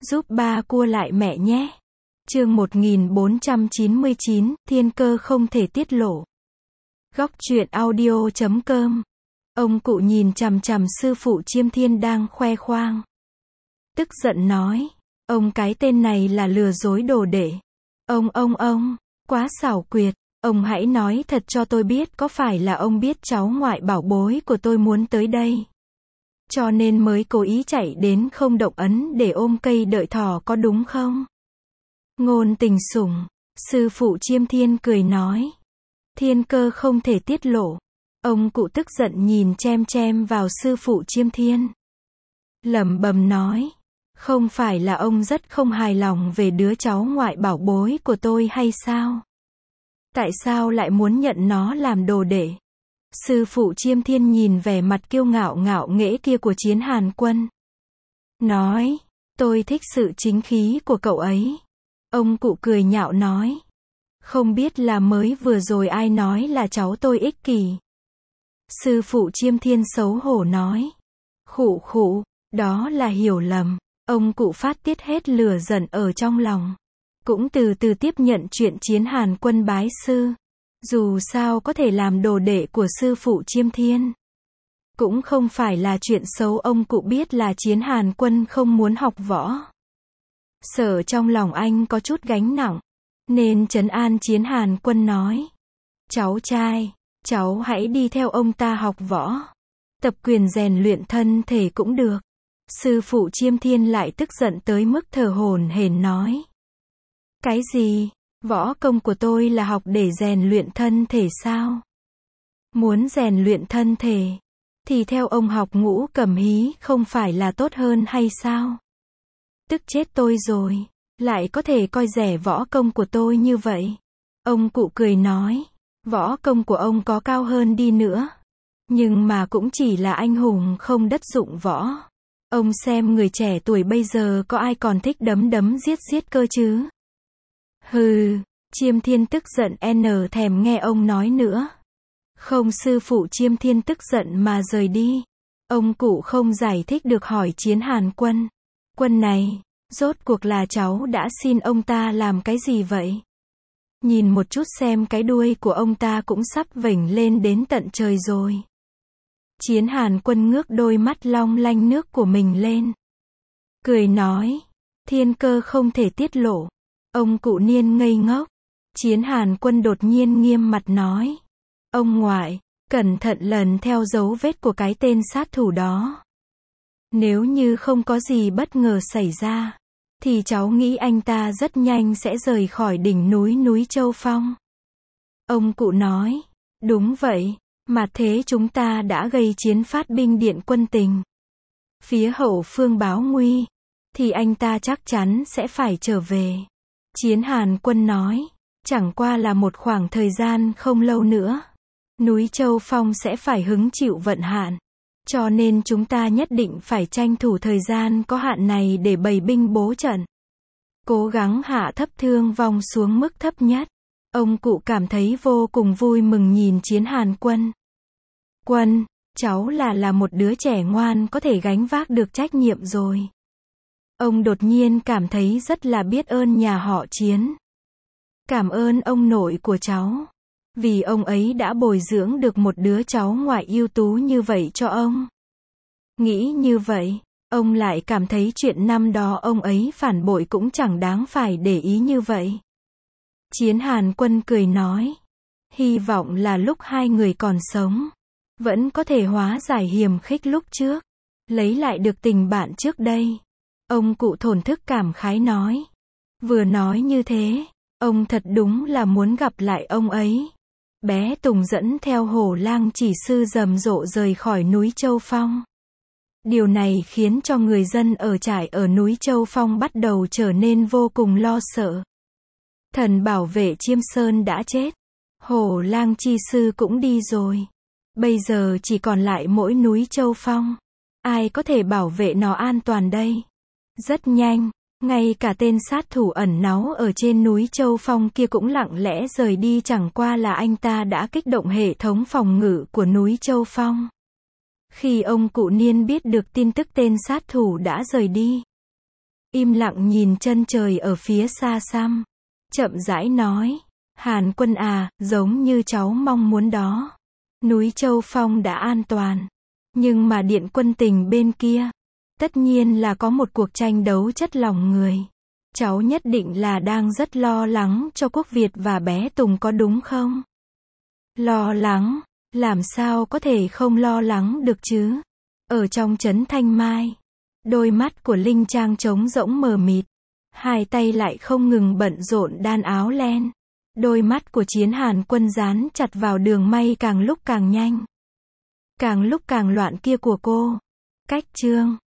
giúp ba cua lại mẹ nhé. Chương 1499, thiên cơ không thể tiết lộ. Góc truyện audio.com. Ông cụ nhìn chằm chằm sư phụ Chiêm Thiên đang khoe khoang. Tức giận nói, ông cái tên này là lừa dối đồ đệ. Ông, quá xảo quyệt, ông hãy nói thật cho tôi biết có phải là ông biết cháu ngoại bảo bối của tôi muốn tới đây, cho nên mới cố ý chạy đến không động ấn để ôm cây đợi thỏ có đúng không? Ngôn Tình Sủng, sư phụ Chiêm Thiên cười nói, thiên cơ không thể tiết lộ. Ông cụ tức giận nhìn chem vào sư phụ Chiêm Thiên. Lẩm bẩm nói, không phải là ông rất không hài lòng về đứa cháu ngoại bảo bối của tôi hay sao? Tại sao lại muốn nhận nó làm đồ đệ? Sư phụ Chiêm Thiên nhìn vẻ mặt kiêu ngạo ngạo nghễ kia của Chiến Hàn Quân. Nói, tôi thích sự chính khí của cậu ấy. Ông cụ cười nhạo nói, không biết là mới vừa rồi ai nói là cháu tôi ích kỷ. Sư phụ Chiêm Thiên xấu hổ nói, khụ, đó là hiểu lầm. Ông cụ phát tiết hết lửa giận ở trong lòng. Cũng từ từ tiếp nhận chuyện Chiến Hàn Quân bái sư. Dù sao có thể làm đồ đệ của sư phụ Chiêm Thiên. Cũng không phải là chuyện xấu, ông cụ biết là Chiến Hàn Quân không muốn học võ. Sợ trong lòng anh có chút gánh nặng, nên trấn an Chiến Hàn Quân nói, cháu trai, cháu hãy đi theo ông ta học võ. Tập quyền rèn luyện thân thể cũng được. Sư phụ Chiêm Thiên lại tức giận tới mức thở hổn hển nói, cái gì? Võ công của tôi là học để rèn luyện thân thể sao? Muốn rèn luyện thân thể thì theo ông học Ngũ Cầm Hí không phải là tốt hơn hay sao? Tức chết tôi rồi, lại có thể coi rẻ võ công của tôi như vậy. Ông cụ cười nói, võ công của ông có cao hơn đi nữa, nhưng mà cũng chỉ là anh hùng không đất dụng võ. Ông xem người trẻ tuổi bây giờ có ai còn thích đấm giết cơ chứ? Hừ, Chiêm Thiên tức giận thèm nghe ông nói nữa. Không, sư phụ Chiêm Thiên tức giận mà rời đi. Ông cụ không giải thích được hỏi Chiến Hàn Quân. Quân này, rốt cuộc là cháu đã xin ông ta làm cái gì vậy? Nhìn một chút xem cái đuôi của ông ta cũng sắp vểnh lên đến tận trời rồi. Chiến Hàn Quân ngước đôi mắt long lanh nước của mình lên. Cười nói, thiên cơ không thể tiết lộ. Ông cụ niên ngây ngốc. Chiến Hàn Quân đột nhiên nghiêm mặt nói, ông ngoại, cẩn thận lần theo dấu vết của cái tên sát thủ đó. Nếu như không có gì bất ngờ xảy ra, thì cháu nghĩ anh ta rất nhanh sẽ rời khỏi đỉnh núi Châu Phong. Ông cụ nói, đúng vậy, mà thế chúng ta đã gây chiến phát binh điện quân tình. Phía hậu phương báo nguy, thì anh ta chắc chắn sẽ phải trở về. Chiến Hàn Quân nói, chẳng qua là một khoảng thời gian không lâu nữa, núi Châu Phong sẽ phải hứng chịu vận hạn. Cho nên chúng ta nhất định phải tranh thủ thời gian có hạn này để bày binh bố trận. Cố gắng hạ thấp thương vong xuống mức thấp nhất. Ông cụ cảm thấy vô cùng vui mừng nhìn Chiến Hàn Quân. Quân, cháu là một đứa trẻ ngoan có thể gánh vác được trách nhiệm rồi. Ông đột nhiên cảm thấy rất là biết ơn nhà họ Chiến. Cảm ơn ông nội của cháu. Vì ông ấy đã bồi dưỡng được một đứa cháu ngoại ưu tú như vậy cho ông. Nghĩ như vậy, ông lại cảm thấy chuyện năm đó ông ấy phản bội cũng chẳng đáng phải để ý như vậy. Chiến Hàn Quân cười nói, hy vọng là lúc hai người còn sống, vẫn có thể hóa giải hiềm khích lúc trước, lấy lại được tình bạn trước đây. Ông cụ thổn thức cảm khái nói. Vừa nói như thế, ông thật đúng là muốn gặp lại ông ấy. Bé Tùng dẫn theo Hổ Lang Chỉ Sư rầm rộ rời khỏi núi Châu Phong. Điều này khiến cho người dân ở trại ở núi Châu Phong bắt đầu trở nên vô cùng lo sợ. Thần bảo vệ Chiêm Sơn đã chết, Hổ Lang Chi Sư cũng đi rồi. Bây giờ chỉ còn lại mỗi núi Châu Phong. Ai có thể bảo vệ nó an toàn đây? Rất nhanh, ngay cả tên sát thủ ẩn náu ở trên núi Châu Phong kia cũng lặng lẽ rời đi, chẳng qua là anh ta đã kích động hệ thống phòng ngự của núi Châu Phong. Khi ông cụ Niên biết được tin tức tên sát thủ đã rời đi, im lặng nhìn chân trời ở phía xa xăm. Chậm rãi nói, Hàn Quân à, giống như cháu mong muốn đó. Núi Châu Phong đã an toàn. Nhưng mà Điện Quân Tình bên kia, tất nhiên là có một cuộc tranh đấu chất lòng người. Cháu nhất định là đang rất lo lắng cho Quốc Việt và bé Tùng có đúng không? Lo lắng? Làm sao có thể không lo lắng được chứ? Ở trong trấn Thanh Mai, đôi mắt của Linh Trang trống rỗng mờ mịt. Hai tay lại không ngừng bận rộn đan áo len. Đôi mắt của Chiến Hàn Quân dán chặt vào đường may càng lúc càng nhanh, càng lúc càng loạn kia của cô. Cách chương